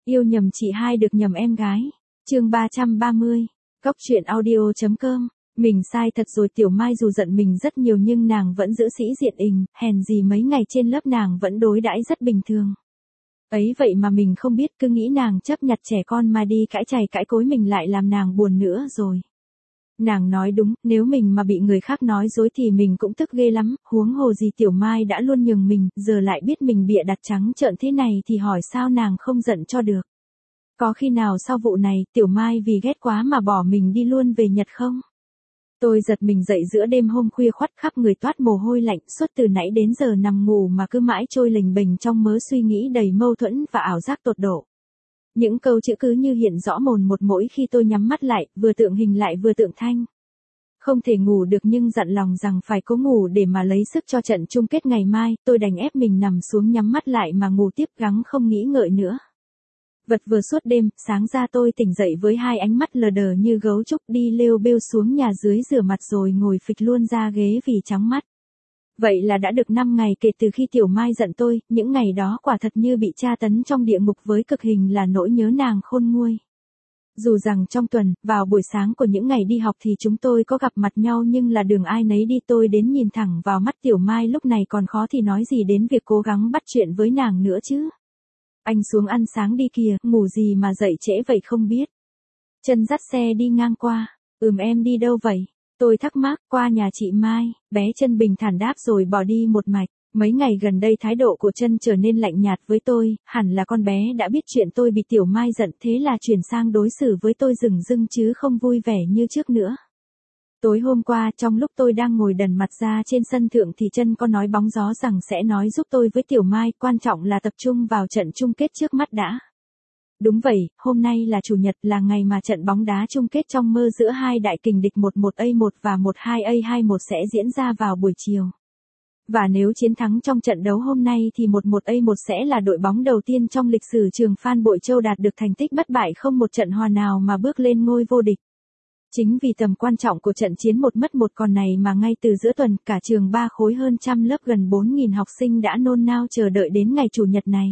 Yêu nhầm chị hai được nhầm em gái. Chương 330. Cóc truyện audio.com. Mình sai thật rồi. Tiểu Mai dù giận mình rất nhiều nhưng nàng vẫn giữ sĩ diện hèn gì mấy ngày trên lớp nàng vẫn đối đãi rất bình thường. Ấy vậy mà mình không biết, cứ nghĩ nàng chấp nhặt trẻ con mà đi cãi chày cãi cối mình lại làm nàng buồn nữa rồi. Nàng nói đúng, nếu mình mà bị người khác nói dối thì mình cũng tức ghê lắm, huống hồ gì Tiểu Mai đã luôn nhường mình, giờ lại biết mình bịa đặt trắng trợn thế này thì hỏi sao nàng không giận cho được. Có khi nào sau vụ này, Tiểu Mai vì ghét quá mà bỏ mình đi luôn về Nhật không? Tôi giật mình dậy giữa đêm hôm khuya khoắt, khắp người toát mồ hôi lạnh, suốt từ nãy đến giờ nằm ngủ mà cứ mãi trôi lềnh bềnh trong mớ suy nghĩ đầy mâu thuẫn và ảo giác tột độ. Những câu chữ cứ như hiện rõ mồn một mỗi khi tôi nhắm mắt lại, vừa tượng hình lại vừa tượng thanh. Không thể ngủ được nhưng dặn lòng rằng phải cố ngủ để mà lấy sức cho trận chung kết ngày mai, tôi đành ép mình nằm xuống nhắm mắt lại mà ngủ tiếp, gắng không nghĩ ngợi nữa. Vật vừa suốt đêm, sáng ra tôi tỉnh dậy với hai ánh mắt lờ đờ như gấu trúc, đi lêu bêu xuống nhà dưới rửa mặt rồi ngồi phịch luôn ra ghế vì chóng mắt. Vậy là đã được 5 ngày kể từ khi Tiểu Mai giận tôi, những ngày đó quả thật như bị tra tấn trong địa ngục với cực hình là nỗi nhớ nàng khôn nguôi. Dù rằng trong tuần, vào buổi sáng của những ngày đi học thì chúng tôi có gặp mặt nhau nhưng là đường ai nấy đi, tôi đến nhìn thẳng vào mắt Tiểu Mai lúc này còn khó thì nói gì đến việc cố gắng bắt chuyện với nàng nữa chứ. Anh xuống ăn sáng đi kìa, ngủ gì mà dậy trễ vậy không biết. Chân dắt xe đi ngang qua. Em đi đâu vậy? Tôi thắc mắc. Qua nhà chị Mai. Bé Chân bình thản đáp rồi bỏ đi một mạch. Mấy ngày gần đây thái độ của Chân trở nên lạnh nhạt với tôi, hẳn là con bé đã biết chuyện tôi bị Tiểu Mai giận, thế là chuyển sang đối xử với tôi dửng dưng chứ không vui vẻ như trước nữa. Tối hôm qua, trong lúc tôi đang ngồi đần mặt ra trên sân thượng thì Chân có nói bóng gió rằng sẽ nói giúp tôi với Tiểu Mai, quan trọng là tập trung vào trận chung kết trước mắt đã. Đúng vậy, hôm nay là chủ nhật, là ngày mà trận bóng đá chung kết trong mơ giữa hai đại kình địch 11A1 và 12A21 sẽ diễn ra vào buổi chiều. Và nếu chiến thắng trong trận đấu hôm nay thì 11A1 sẽ là đội bóng đầu tiên trong lịch sử trường Phan Bội Châu đạt được thành tích bất bại không một trận hòa nào mà bước lên ngôi vô địch. Chính vì tầm quan trọng của trận chiến 1-1 còn này mà ngay từ giữa tuần, cả trường 3 khối hơn trăm lớp gần 4.000 học sinh đã nôn nao chờ đợi đến ngày chủ nhật này.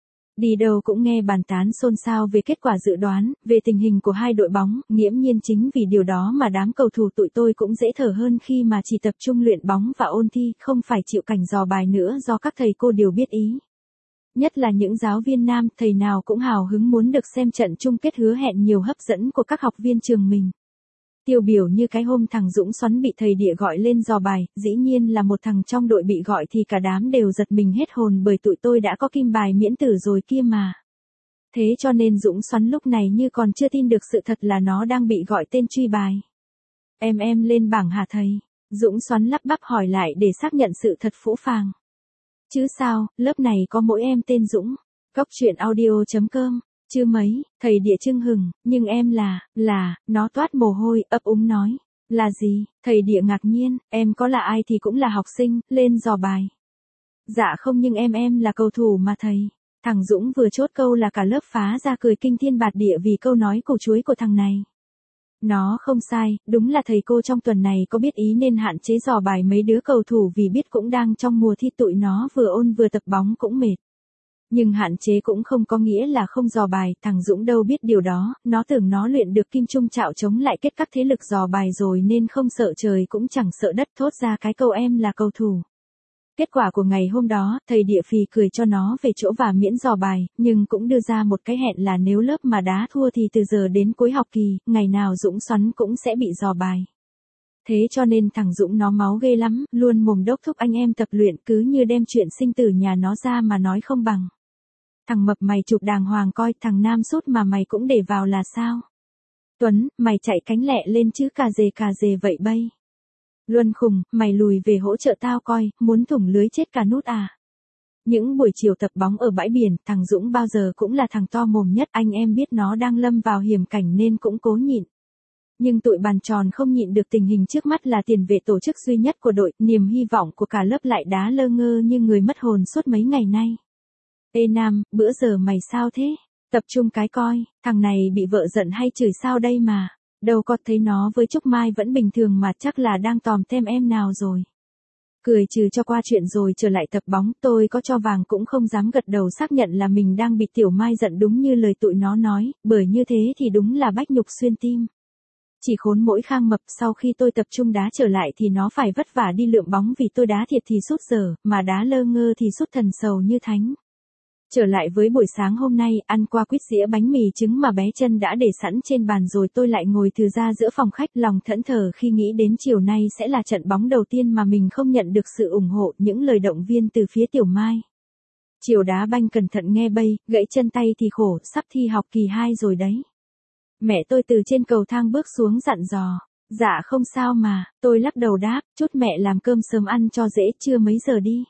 Đi đâu cũng nghe bàn tán xôn xao về kết quả dự đoán, về tình hình của hai đội bóng, nghiễm nhiên chính vì điều đó mà đám cầu thủ tụi tôi cũng dễ thở hơn khi mà chỉ tập trung luyện bóng và ôn thi, không phải chịu cảnh dò bài nữa do các thầy cô đều biết ý. Nhất là những giáo viên nam, thầy nào cũng hào hứng muốn được xem trận chung kết hứa hẹn nhiều hấp dẫn của các học viên trường mình. Tiêu biểu như cái hôm thằng Dũng Xoắn bị thầy Địa gọi lên dò bài, dĩ nhiên là một thằng trong đội bị gọi thì cả đám đều giật mình hết hồn bởi tụi tôi đã có kim bài miễn tử rồi kia mà. Thế cho nên Dũng Xoắn lúc này như còn chưa tin được sự thật là nó đang bị gọi tên truy bài. Em lên bảng hả thầy? Dũng Xoắn lắp bắp hỏi lại để xác nhận sự thật phũ phàng. Chứ sao, lớp này có mỗi em tên Dũng. Cóc truyện audio.com. Chứ mấy, thầy Địa chưng hừng, nhưng em nó toát mồ hôi, ấp úng nói. Là gì? Thầy Địa ngạc nhiên, em có là ai thì cũng là học sinh, lên dò bài. Dạ không, nhưng em là cầu thủ mà thầy. Thằng Dũng vừa chốt câu là cả lớp phá ra cười kinh thiên bạt địa vì câu nói củ chuối của thằng này. Nó không sai, đúng là thầy cô trong tuần này có biết ý nên hạn chế dò bài mấy đứa cầu thủ vì biết cũng đang trong mùa thi, tụi nó vừa ôn vừa tập bóng cũng mệt. Nhưng hạn chế cũng không có nghĩa là không dò bài, thằng Dũng đâu biết điều đó, nó tưởng nó luyện được kim trung trạo chống lại kết các thế lực dò bài rồi nên không sợ trời cũng chẳng sợ đất, thốt ra cái câu em là cầu thủ. Kết quả của ngày hôm đó, thầy Địa phì cười cho nó về chỗ và miễn dò bài, nhưng cũng đưa ra một cái hẹn là nếu lớp mà đá thua thì từ giờ đến cuối học kỳ, ngày nào Dũng Xoắn cũng sẽ bị dò bài. Thế cho nên thằng Dũng nó máu ghê lắm, luôn mồm đốc thúc anh em tập luyện, cứ như đem chuyện sinh tử nhà nó ra mà nói không bằng. Thằng mập mày chụp đàng hoàng coi, thằng Nam sút mà mày cũng để vào là sao? Tuấn, mày chạy cánh lẹ lên chứ cà dề vậy bay. Luân khùng, mày lùi về hỗ trợ tao coi, muốn thủng lưới chết cả nút à? Những buổi chiều tập bóng ở bãi biển, thằng Dũng bao giờ cũng là thằng to mồm nhất, anh em biết nó đang lâm vào hiểm cảnh nên cũng cố nhịn. Nhưng tụi bàn tròn không nhịn được tình hình trước mắt là tiền vệ tổ chức duy nhất của đội, niềm hy vọng của cả lớp lại đá lơ ngơ như người mất hồn suốt mấy ngày nay. Ê Nam, bữa giờ mày sao thế? Tập trung cái coi, thằng này bị vợ giận hay chửi sao đây mà? Đâu có thấy nó với Trúc Mai vẫn bình thường mà, chắc là đang tòm thêm em nào rồi. Cười trừ cho qua chuyện rồi trở lại tập bóng, tôi có cho vàng cũng không dám gật đầu xác nhận là mình đang bị Tiểu Mai giận đúng như lời tụi nó nói, bởi như thế thì đúng là bách nhục xuyên tim. Chỉ khốn mỗi Khang Mập, sau khi tôi tập trung đá trở lại thì nó phải vất vả đi lượm bóng vì tôi đá thiệt thì sút dở, mà đá lơ ngơ thì sút thần sầu như thánh. Trở lại với buổi sáng hôm nay, ăn qua quýt dĩa bánh mì trứng mà bé Chân đã để sẵn trên bàn rồi tôi lại ngồi từ ra giữa phòng khách lòng thẫn thờ khi nghĩ đến chiều nay sẽ là trận bóng đầu tiên mà mình không nhận được sự ủng hộ, những lời động viên từ phía Tiểu Mai. Chiều đá banh cẩn thận nghe bây, gãy chân tay thì khổ, sắp thi học kỳ 2 rồi đấy. Mẹ tôi từ trên cầu thang bước xuống dặn dò. Dạ không sao mà, tôi lắc đầu đáp, chút mẹ làm cơm sớm ăn cho dễ, chưa mấy giờ đi.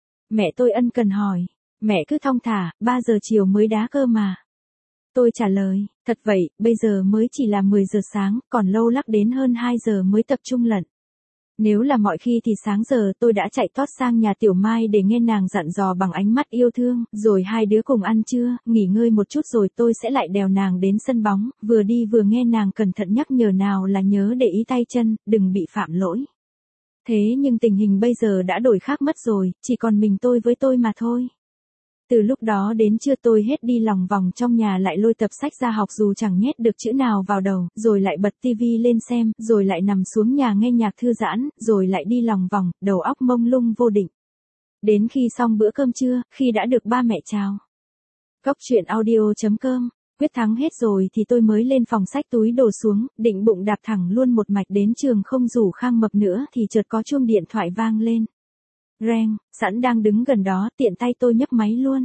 Mẹ tôi ân cần hỏi. Mẹ cứ thong thả, 3 giờ chiều mới đá cơ mà. Tôi trả lời, thật vậy, bây giờ mới chỉ là 10 giờ sáng, còn lâu lắc đến hơn 2 giờ mới tập trung lận. Nếu là mọi khi thì sáng giờ tôi đã chạy tót sang nhà Tiểu Mai để nghe nàng dặn dò bằng ánh mắt yêu thương, rồi hai đứa cùng ăn trưa, nghỉ ngơi một chút rồi tôi sẽ lại đèo nàng đến sân bóng, vừa đi vừa nghe nàng cẩn thận nhắc nhở nào là nhớ để ý tay chân, đừng bị phạm lỗi. Thế nhưng tình hình bây giờ đã đổi khác mất rồi, chỉ còn mình tôi với tôi mà thôi. Từ lúc đó đến trưa tôi hết đi lòng vòng trong nhà lại lôi tập sách ra học dù chẳng nhét được chữ nào vào đầu, rồi lại bật tivi lên xem, rồi lại nằm xuống nhà nghe nhạc thư giãn, rồi lại đi lòng vòng, đầu óc mông lung vô định. Đến khi xong bữa cơm trưa, khi đã được ba mẹ chào. Góc truyện audio.com, quyết thắng hết rồi thì tôi mới lên phòng xách túi đồ xuống, định bụng đạp thẳng luôn một mạch đến trường không rủ Khang Mập nữa thì chợt có chuông điện thoại vang lên. Reng, sẵn đang đứng gần đó, tiện tay tôi nhấc máy luôn.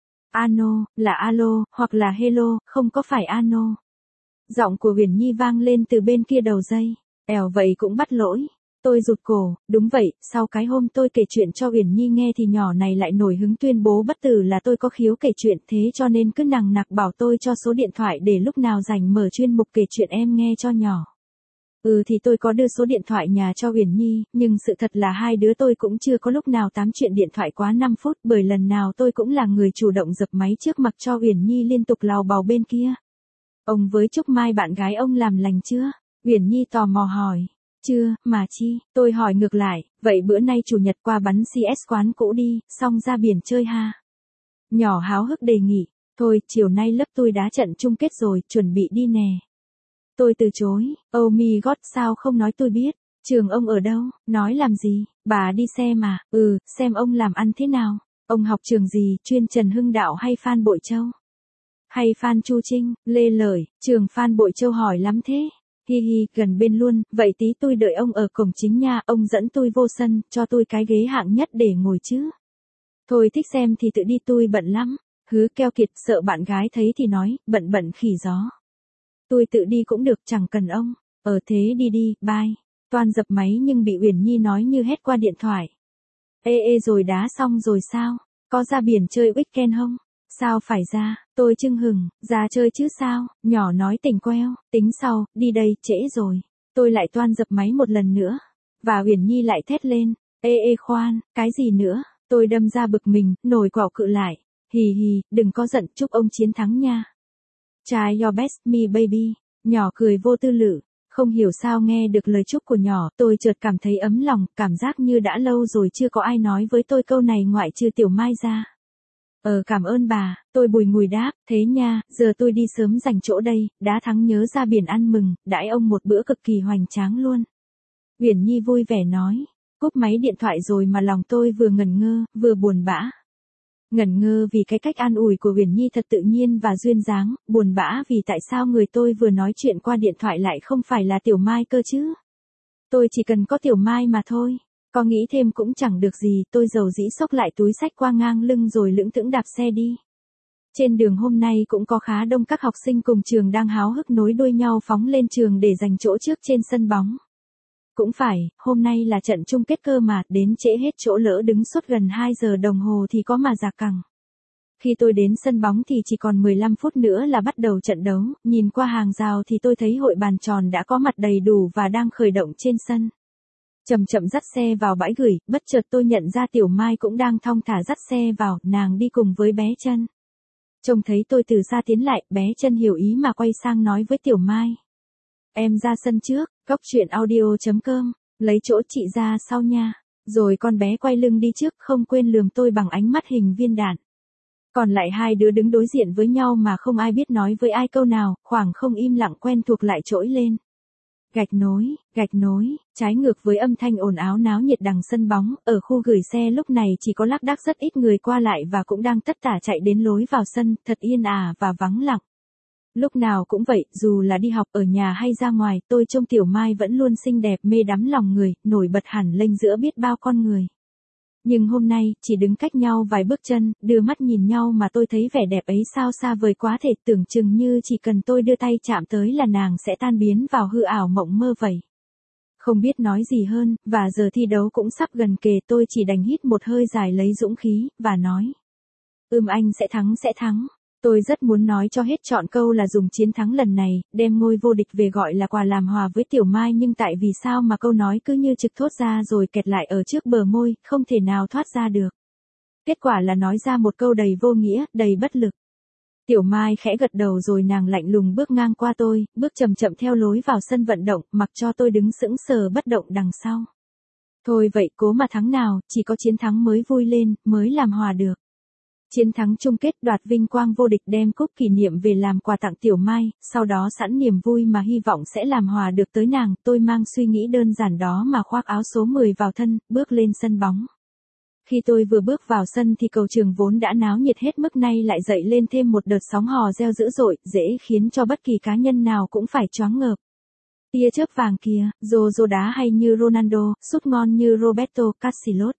Ano, là alo, hoặc là hello, không có phải ano. Giọng của Uyển Nhi vang lên từ bên kia đầu dây. Vậy cũng bắt lỗi. Tôi rụt cổ, đúng vậy, sau cái hôm tôi kể chuyện cho Uyển Nhi nghe thì nhỏ này lại nổi hứng tuyên bố bất tử là tôi có khiếu kể chuyện, thế cho nên cứ nằng nặc bảo tôi cho số điện thoại để lúc nào rảnh mở chuyên mục kể chuyện em nghe cho nhỏ. Thì tôi có đưa số điện thoại nhà cho Uyển Nhi, nhưng sự thật là hai đứa tôi cũng chưa có lúc nào tám chuyện điện thoại quá 5 phút, bởi lần nào tôi cũng là người chủ động dập máy trước mặt cho Uyển Nhi liên tục lào bào bên kia. Ông với Trúc Mai bạn gái ông làm lành chưa? Uyển Nhi tò mò hỏi. Chưa, mà chi, tôi hỏi ngược lại, vậy bữa nay chủ nhật qua bắn CS quán cũ đi, xong ra biển chơi ha. Nhỏ háo hức đề nghị, thôi, chiều nay lớp tôi đá trận chung kết rồi, chuẩn bị đi nè. Tôi từ chối, oh my god sao không nói tôi biết, trường ông ở đâu, nói làm gì, bà đi xem mà, xem ông làm ăn thế nào, ông học trường gì, chuyên Trần Hưng Đạo hay Phan Bội Châu? Hay Phan Chu Trinh, Lê Lợi, trường Phan Bội Châu hỏi lắm thế, hi hi, gần bên luôn, vậy tí tôi đợi ông ở cổng chính nha, ông dẫn tôi vô sân, cho tôi cái ghế hạng nhất để ngồi chứ. Thôi thích xem thì tự đi tôi bận lắm, hứ keo kiệt sợ bạn gái thấy thì nói, bận khỉ gió. Tôi tự đi cũng được chẳng cần ông. Thế đi đi, bye. Toan dập máy nhưng bị Uyển Nhi nói như hét qua điện thoại. Ê rồi đá xong rồi sao? Có ra biển chơi weekend không? Sao phải ra? Tôi chưng hừng, ra chơi chứ sao? Nhỏ nói tỉnh queo, tính sau, đi đây, trễ rồi. Tôi lại toan dập máy một lần nữa. Và Uyển Nhi lại thét lên. Ê khoan, cái gì nữa? Tôi đâm ra bực mình, nổi quạo cự lại. Hì hì, đừng có giận, chúc ông chiến thắng nha. Try your best me baby. Nhỏ cười vô tư lự. Không hiểu sao nghe được lời chúc của nhỏ, tôi chợt cảm thấy ấm lòng, cảm giác như đã lâu rồi chưa có ai nói với tôi câu này ngoại trừ Tiểu Mai ra. Cảm ơn bà, tôi bùi ngùi đáp, thế nha, giờ tôi đi sớm dành chỗ đây, đã thắng nhớ ra biển ăn mừng, đãi ông một bữa cực kỳ hoành tráng luôn. Uyển Nhi vui vẻ nói, cúp máy điện thoại rồi mà lòng tôi vừa ngẩn ngơ, vừa buồn bã. Ngẩn ngơ vì cái cách an ủi của Uyển Nhi thật tự nhiên và duyên dáng, buồn bã vì tại sao người tôi vừa nói chuyện qua điện thoại lại không phải là Tiểu Mai cơ chứ. Tôi chỉ cần có Tiểu Mai mà thôi, có nghĩ thêm cũng chẳng được gì, tôi dầu dĩ xốc lại túi xách qua ngang lưng rồi lững thững đạp xe đi. Trên đường hôm nay cũng có khá đông các học sinh cùng trường đang háo hức nối đuôi nhau phóng lên trường để giành chỗ trước trên sân bóng. Cũng phải, hôm nay là trận chung kết cơ mà, đến trễ hết chỗ lỡ đứng suốt gần 2 giờ đồng hồ thì có mà già cẳng. Khi tôi đến sân bóng thì chỉ còn 15 phút nữa là bắt đầu trận đấu, nhìn qua hàng rào thì tôi thấy hội bàn tròn đã có mặt đầy đủ và đang khởi động trên sân. Chậm chậm dắt xe vào bãi gửi, bất chợt tôi nhận ra Tiểu Mai cũng đang thong thả dắt xe vào, nàng đi cùng với bé Chân. Trông thấy tôi từ xa tiến lại, bé Chân hiểu ý mà quay sang nói với Tiểu Mai. Em ra sân trước, góc truyện audio.com, lấy chỗ chị ra sau nha. Rồi con bé quay lưng đi trước, không quên lườm tôi bằng ánh mắt hình viên đạn. Còn lại hai đứa đứng đối diện với nhau mà không ai biết nói với ai câu nào, khoảng không im lặng quen thuộc lại trỗi lên. Gạch nối, trái ngược với âm thanh ồn ào náo nhiệt đằng sân bóng, ở khu gửi xe lúc này chỉ có lác đác rất ít người qua lại và cũng đang tất tả chạy đến lối vào sân, thật yên ả và vắng lặng. Lúc nào cũng vậy, dù là đi học ở nhà hay ra ngoài, tôi trông Tiểu Mai vẫn luôn xinh đẹp mê đắm lòng người, nổi bật hẳn lên giữa biết bao con người. Nhưng hôm nay, chỉ đứng cách nhau vài bước chân, đưa mắt nhìn nhau mà tôi thấy vẻ đẹp ấy sao xa vời quá thể, tưởng chừng như chỉ cần tôi đưa tay chạm tới là nàng sẽ tan biến vào hư ảo mộng mơ vậy. Không biết nói gì hơn, và giờ thi đấu cũng sắp gần kề, tôi chỉ đành hít một hơi dài lấy dũng khí, và nói. Anh sẽ thắng. Tôi rất muốn nói cho hết trọn câu là dùng chiến thắng lần này, đem ngôi vô địch về gọi là quà làm hòa với Tiểu Mai, nhưng tại vì sao mà câu nói cứ như trực thốt ra rồi kẹt lại ở trước bờ môi, không thể nào thoát ra được. Kết quả là nói ra một câu đầy vô nghĩa, đầy bất lực. Tiểu Mai khẽ gật đầu rồi nàng lạnh lùng bước ngang qua tôi, bước chậm chậm theo lối vào sân vận động, mặc cho tôi đứng sững sờ bất động đằng sau. Thôi vậy, cố mà thắng nào, chỉ có chiến thắng mới vui lên, mới làm hòa được. Chiến thắng chung kết, đoạt vinh quang vô địch, đem cúp kỷ niệm về làm quà tặng Tiểu Mai, sau đó sẵn niềm vui mà hy vọng sẽ làm hòa được tới nàng, tôi mang suy nghĩ đơn giản đó mà khoác áo số 10 vào thân, bước lên sân bóng. Khi tôi vừa bước vào sân thì cầu trường vốn đã náo nhiệt hết mức nay lại dậy lên thêm một đợt sóng hò reo dữ dội, dễ khiến cho bất kỳ cá nhân nào cũng phải choáng ngợp. Tia chớp vàng kia, rô đá hay như Ronaldo, sút ngon như Roberto Carlos.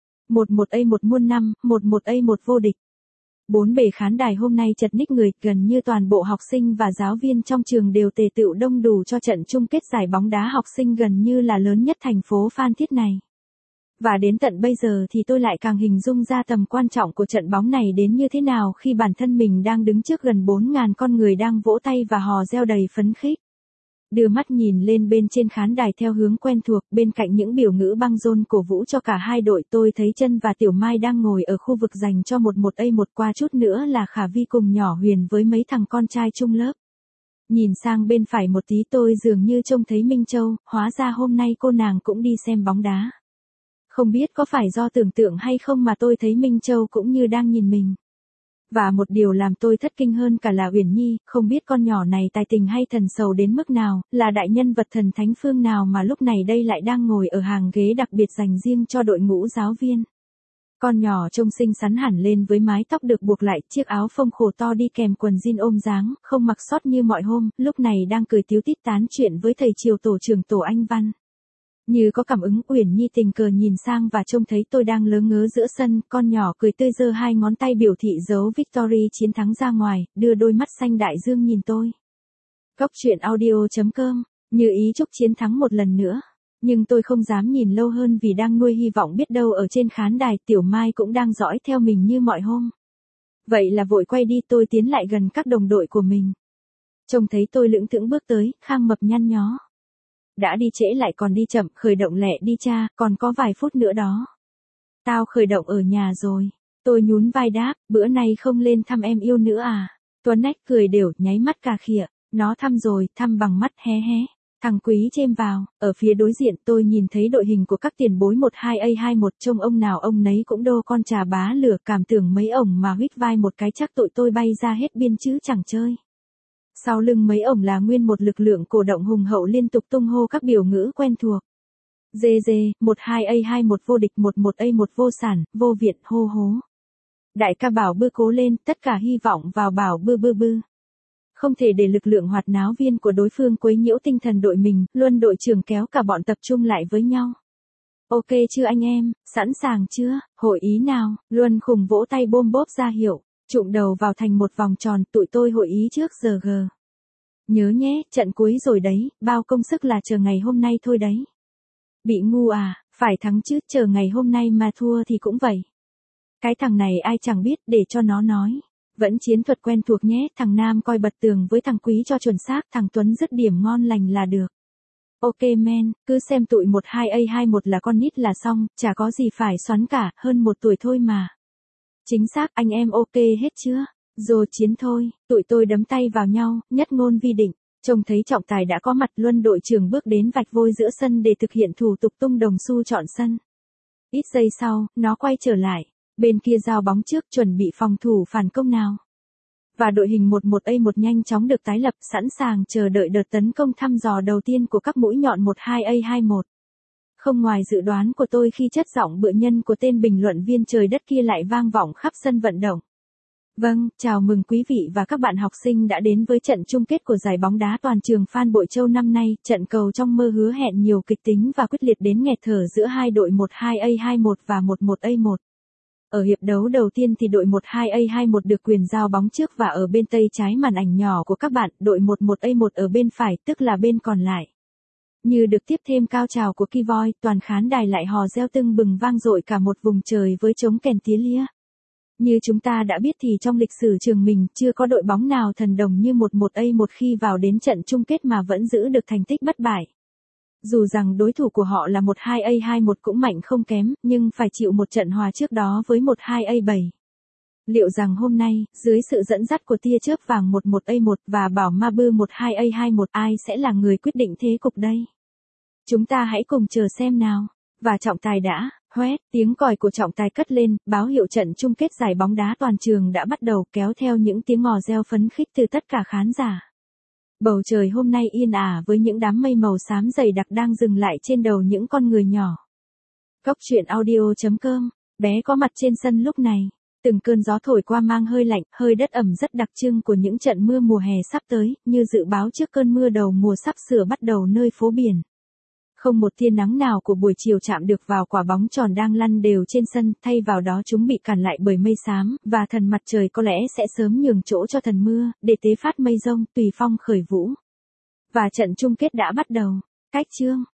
11A1 muôn năm, 11A1 vô địch. Bốn bề khán đài hôm nay chật ních người, gần như toàn bộ học sinh và giáo viên trong trường đều tề tựu đông đủ cho trận chung kết giải bóng đá học sinh gần như là lớn nhất thành phố Phan Thiết này. Và đến tận bây giờ thì tôi lại càng hình dung ra tầm quan trọng của trận bóng này đến như thế nào khi bản thân mình đang đứng trước gần 4.000 con người đang vỗ tay và hò reo đầy phấn khích. Đưa mắt nhìn lên bên trên khán đài theo hướng quen thuộc, bên cạnh những biểu ngữ băng rôn cổ vũ cho cả hai đội, tôi thấy Trân và Tiểu Mai đang ngồi ở khu vực dành cho 11A1, qua chút nữa là Khả Vi cùng nhỏ Huyền với mấy thằng con trai chung lớp. Nhìn sang bên phải một tí tôi dường như trông thấy Minh Châu, hóa ra hôm nay cô nàng cũng đi xem bóng đá. Không biết có phải do tưởng tượng hay không mà tôi thấy Minh Châu cũng như đang nhìn mình. Và một điều làm tôi thất kinh hơn cả là Uyển Nhi, không biết con nhỏ này tài tình hay thần sầu đến mức nào, là đại nhân vật thần thánh phương nào mà lúc này đây lại đang ngồi ở hàng ghế đặc biệt dành riêng cho đội ngũ giáo viên. Con nhỏ trông xinh xắn hẳn lên với mái tóc được buộc lại, chiếc áo phông khổ to đi kèm quần jean ôm dáng, không mặc sót như mọi hôm, lúc này đang cười tíu tít tán chuyện với thầy triều tổ trưởng tổ Anh Văn. Như có cảm ứng, Uyển Nhi tình cờ nhìn sang và trông thấy tôi đang lớ ngớ giữa sân, con nhỏ cười tươi giơ hai ngón tay biểu thị dấu Victory chiến thắng ra ngoài, đưa đôi mắt xanh đại dương nhìn tôi. Góc truyện audio.com, như ý chúc chiến thắng một lần nữa. Nhưng tôi không dám nhìn lâu hơn vì đang nuôi hy vọng biết đâu ở trên khán đài Tiểu Mai cũng đang dõi theo mình như mọi hôm. Vậy là vội quay đi, tôi tiến lại gần các đồng đội của mình. Trông thấy tôi lững thững bước tới, khang mập nhăn nhó. Đã đi trễ lại còn đi chậm, khởi động lẹ đi cha, còn có vài phút nữa đó. Tao khởi động ở nhà rồi. Tôi nhún vai đáp, bữa nay không lên thăm em yêu nữa à? Tuấn Nách cười đều, nháy mắt cà khịa. Nó thăm rồi, thăm bằng mắt hé hé. Thằng Quý chêm vào, ở phía đối diện tôi nhìn thấy đội hình của các tiền bối 12A21, trông ông nào ông nấy cũng đô con trà bá lửa, cảm tưởng mấy ổng mà huýt vai một cái chắc tội tôi bay ra hết biên chứ chẳng chơi. Sau lưng mấy ổng là nguyên một lực lượng cổ động hùng hậu liên tục tung hô các biểu ngữ quen thuộc. GG, 12A21 vô địch, 11A1 vô sản, vô viện, hô hố. Đại ca Bảo Bư cố lên, tất cả hy vọng vào Bảo Bư bư bư. Không thể để lực lượng hoạt náo viên của đối phương quấy nhiễu tinh thần đội mình, Luân đội trưởng kéo cả bọn tập trung lại với nhau. Ok chưa anh em, sẵn sàng chưa, hội ý nào, Luân khùng vỗ tay bôm bốp ra hiệu, trụm đầu vào thành một vòng tròn, tụi tôi hội ý trước giờ g. Nhớ nhé, trận cuối rồi đấy, bao công sức là chờ ngày hôm nay thôi đấy. Bị ngu à, phải thắng chứ, chờ ngày hôm nay mà thua thì cũng vậy. Cái thằng này ai chẳng biết, để cho nó nói. Vẫn chiến thuật quen thuộc nhé, thằng Nam coi bật tường với thằng Quý cho chuẩn xác, thằng Tuấn dứt điểm ngon lành là được. Ok men, cứ xem tụi 12A21 là con nít là xong, chả có gì phải xoắn cả, hơn 1 tuổi thôi mà. Chính xác, anh em ok hết chưa? Rồi chiến thôi, tụi tôi đấm tay vào nhau, nhất ngôn vi định. Trông thấy trọng tài đã có mặt, Luân đội trưởng bước đến vạch vôi giữa sân để thực hiện thủ tục tung đồng xu chọn sân. Ít giây sau, nó quay trở lại. Bên kia giao bóng trước chuẩn bị phòng thủ phản công nào. Và đội hình 11A1 nhanh chóng được tái lập, sẵn sàng chờ đợi đợt tấn công thăm dò đầu tiên của các mũi nhọn 12A21. Không ngoài dự đoán của tôi khi chất giọng bựa nhân của tên bình luận viên trời đất kia lại vang vọng khắp sân vận động. Vâng, chào mừng quý vị và các bạn học sinh đã đến với trận chung kết của giải bóng đá toàn trường Phan Bội Châu năm nay, trận cầu trong mơ hứa hẹn nhiều kịch tính và quyết liệt đến nghẹt thở giữa hai đội 12A21 và 11A1. Ở hiệp đấu đầu tiên thì đội 12A21 được quyền giao bóng trước và ở bên tay trái màn ảnh nhỏ của các bạn, đội 11A1 ở bên phải, tức là bên còn lại. Như được tiếp thêm cao trào của Keyboy, toàn khán đài lại hò reo tưng bừng vang dội cả một vùng trời với trống kèn tía lia. Như chúng ta đã biết thì trong lịch sử trường mình, chưa có đội bóng nào thần đồng như 11A1 khi vào đến trận chung kết mà vẫn giữ được thành tích bất bại. Dù rằng đối thủ của họ là 12A21 cũng mạnh không kém, nhưng phải chịu một trận hòa trước đó với 12A7. Liệu rằng hôm nay, dưới sự dẫn dắt của tia chớp vàng 11A1 và bảo ma bư 12A21, ai sẽ là người quyết định thế cục đây? Chúng ta hãy cùng chờ xem nào. Và trọng tài đã, hoét, tiếng còi của trọng tài cất lên, báo hiệu trận chung kết giải bóng đá toàn trường đã bắt đầu, kéo theo những tiếng ngò reo phấn khích từ tất cả khán giả. Bầu trời hôm nay yên ả với những đám mây màu xám dày đặc đang dừng lại trên đầu những con người nhỏ. Cốc truyện audio.com, bé có mặt trên sân lúc này. Từng cơn gió thổi qua mang hơi lạnh, hơi đất ẩm rất đặc trưng của những trận mưa mùa hè sắp tới, như dự báo trước cơn mưa đầu mùa sắp sửa bắt đầu nơi phố biển. Không một tia nắng nào của buổi chiều chạm được vào quả bóng tròn đang lăn đều trên sân, thay vào đó chúng bị cản lại bởi mây xám, và thần mặt trời có lẽ sẽ sớm nhường chỗ cho thần mưa, để tế phát mây rông, tùy phong khởi vũ. Và trận chung kết đã bắt đầu. Cách chương